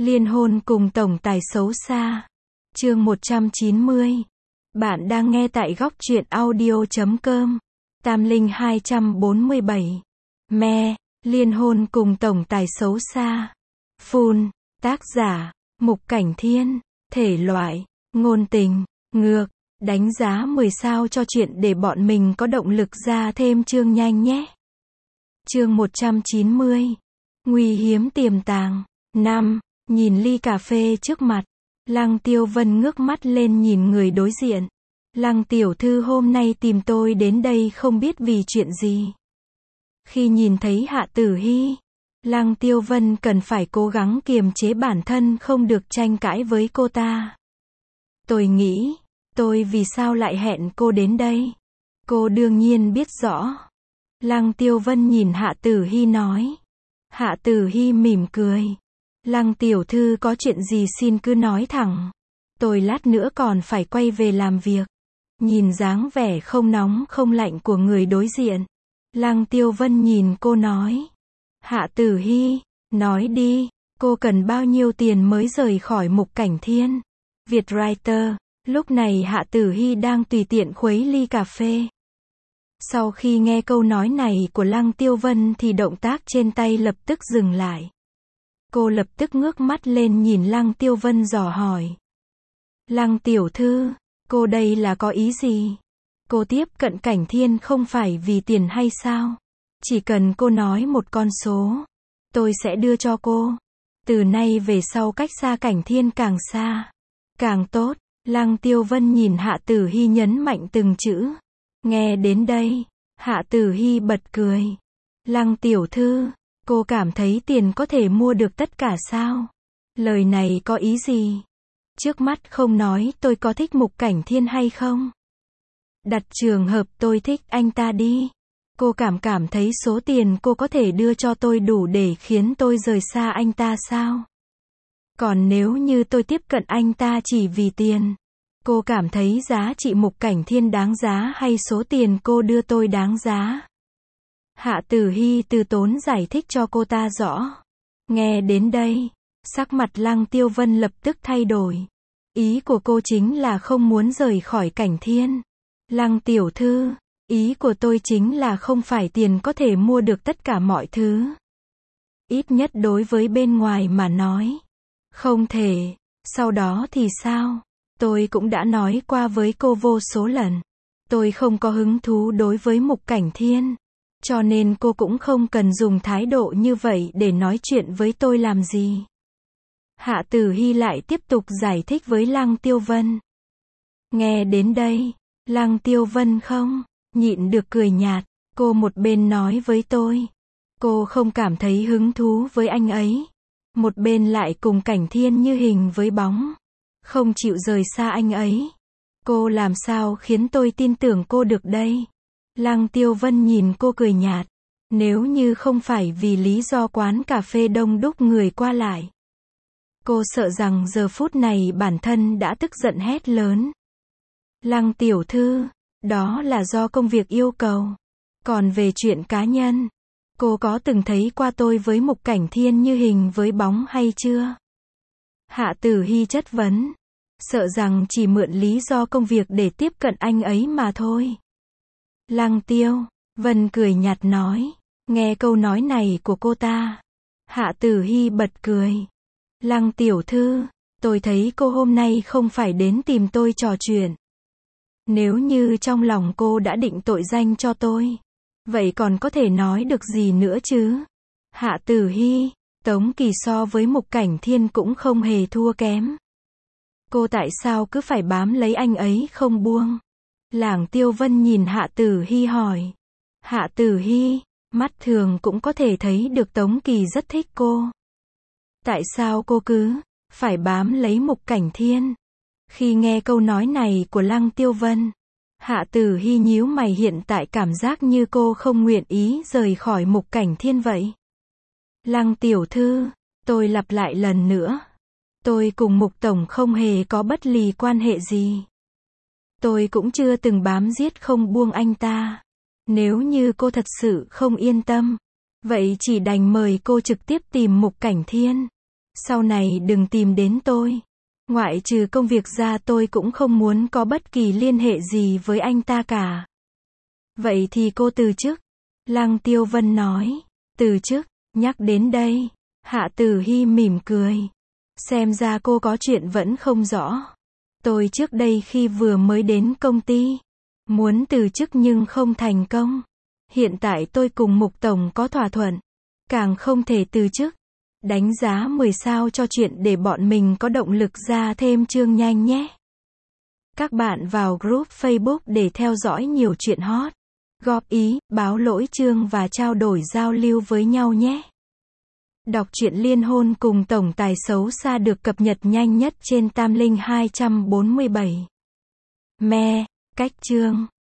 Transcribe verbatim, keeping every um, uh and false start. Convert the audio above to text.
Liên hôn cùng tổng tài xấu xa. Chương một trăm chín mươi. Bạn đang nghe tại góc truyện audio chấm com. Tam Linh hai trăm bốn mươi bảy. Me, liên hôn cùng tổng tài xấu xa. Full, tác giả, Mục Cảnh Thiên, thể loại, ngôn tình, ngược, đánh giá mười sao cho chuyện để bọn mình có động lực ra thêm chương nhanh nhé. Chương một trăm chín mươi. Nguy hiếm tiềm tàng. năm. Nhìn ly cà phê trước mặt, Lăng Tiêu Vân ngước mắt lên nhìn người đối diện. Lăng tiểu thư hôm nay tìm tôi đến đây không biết vì chuyện gì. Khi nhìn thấy Hạ Tử Hi, Lăng Tiêu Vân cần phải cố gắng kiềm chế bản thân không được tranh cãi với cô ta. Tôi nghĩ, tôi vì sao lại hẹn cô đến đây? Cô đương nhiên biết rõ. Lăng Tiêu Vân nhìn Hạ Tử Hi nói. Hạ Tử Hi mỉm cười. Lăng tiểu thư có chuyện gì xin cứ nói thẳng. Tôi lát nữa còn phải quay về làm việc. Nhìn dáng vẻ không nóng không lạnh của người đối diện, Lăng Tiêu Vân nhìn cô nói. Hạ Tử Hi, nói đi, cô cần bao nhiêu tiền mới rời khỏi Mục Cảnh Thiên? Vietwriter. Lúc này Hạ Tử Hi đang tùy tiện khuấy ly cà phê. Sau khi nghe câu nói này của Lăng Tiêu Vân thì động tác trên tay lập tức dừng lại. Cô lập tức ngước mắt lên nhìn Lăng Tiêu Vân dò hỏi. Lăng tiểu thư, cô đây là có ý gì? Cô tiếp cận Cảnh Thiên không phải vì tiền hay sao? Chỉ cần cô nói một con số, tôi sẽ đưa cho cô. Từ nay về sau cách xa Cảnh Thiên càng xa, càng tốt. Lăng Tiêu Vân nhìn Hạ Tử Hi nhấn mạnh từng chữ. Nghe đến đây, Hạ Tử Hi bật cười. Lăng tiểu thư, cô cảm thấy tiền có thể mua được tất cả sao? Lời này có ý gì? Trước mắt không nói tôi có thích Mục Cảnh Thiên hay không? Đặt trường hợp tôi thích anh ta đi. Cô cảm cảm thấy số tiền cô có thể đưa cho tôi đủ để khiến tôi rời xa anh ta sao? Còn nếu như tôi tiếp cận anh ta chỉ vì tiền, cô cảm thấy giá trị Mục Cảnh Thiên đáng giá hay số tiền cô đưa tôi đáng giá? Hạ Tử Hi từ tốn giải thích cho cô ta rõ. Nghe đến đây, sắc mặt Lăng Tiêu Vân lập tức thay đổi. Ý của cô chính là không muốn rời khỏi Cảnh Thiên. Lăng tiểu thư, ý của tôi chính là không phải tiền có thể mua được tất cả mọi thứ. Ít nhất đối với bên ngoài mà nói. Không thể. Sau đó thì sao? Tôi cũng đã nói qua với cô vô số lần. Tôi không có hứng thú đối với Mục Cảnh Thiên. Cho nên cô cũng không cần dùng thái độ như vậy để nói chuyện với tôi làm gì. Hạ Tử Hi lại tiếp tục giải thích với Lăng Tiêu Vân. Nghe đến đây, Lăng Tiêu Vân không nhịn được cười nhạt. Cô một bên nói với tôi, cô không cảm thấy hứng thú với anh ấy. Một bên lại cùng Cảnh Thiên như hình với bóng, không chịu rời xa anh ấy. Cô làm sao khiến tôi tin tưởng cô được đây? Lăng Tiêu Vân nhìn cô cười nhạt. Nếu như không phải vì lý do quán cà phê đông đúc người qua lại, cô sợ rằng giờ phút này bản thân đã tức giận hét lớn. Lăng tiểu thư, đó là do công việc yêu cầu. Còn về chuyện cá nhân, cô có từng thấy qua tôi với Mục Cảnh Thiên như hình với bóng hay chưa? Hạ Tử Hi chất vấn. Sợ rằng chỉ mượn lý do công việc để tiếp cận anh ấy mà thôi. Lăng Tiêu Vân cười nhạt nói. Nghe câu nói này của cô ta, Hạ Tử Hi bật cười. Lăng tiểu thư, tôi thấy cô hôm nay không phải đến tìm tôi trò chuyện. Nếu như trong lòng cô đã định tội danh cho tôi, vậy còn có thể nói được gì nữa chứ? Hạ Tử Hi, Tống Kỳ so với Mục Cảnh Thiên cũng không hề thua kém. Cô tại sao cứ phải bám lấy anh ấy không buông? Lăng Tiêu Vân nhìn Hạ Tử Hi hỏi. Hạ Tử Hi, mắt thường cũng có thể thấy được Tống Kỳ rất thích cô. Tại sao cô cứ phải bám lấy Mục Cảnh Thiên? Khi nghe câu nói này của Lăng Tiêu Vân, Hạ Tử Hi nhíu mày, hiện tại cảm giác như cô không nguyện ý rời khỏi Mục Cảnh Thiên vậy. Lăng tiểu thư, tôi lặp lại lần nữa. Tôi cùng Mục tổng không hề có bất lì quan hệ gì. Tôi cũng chưa từng bám giết không buông anh ta. Nếu như cô thật sự không yên tâm, vậy chỉ đành mời cô trực tiếp tìm Mục Cảnh Thiên. Sau này đừng tìm đến tôi. Ngoại trừ công việc ra tôi cũng không muốn có bất kỳ liên hệ gì với anh ta cả. Vậy thì cô từ chức. Lăng Tiêu Vân nói. Từ chức, nhắc đến đây. Hạ Tử Hy mỉm cười. Xem ra cô có chuyện vẫn không rõ. Tôi trước đây khi vừa mới đến công ty, muốn từ chức nhưng không thành công. Hiện tại tôi cùng Mục Tổng có thỏa thuận. Càng không thể từ chức. Đánh giá mười sao cho chuyện để bọn mình có động lực ra thêm chương nhanh nhé. Các bạn vào group Facebook để theo dõi nhiều chuyện hot, góp ý, báo lỗi chương và trao đổi giao lưu với nhau nhé. Đọc truyện liên hôn cùng tổng tài xấu xa được cập nhật nhanh nhất trên Tamlink hai trăm bốn mươi bảy. Me, cách chương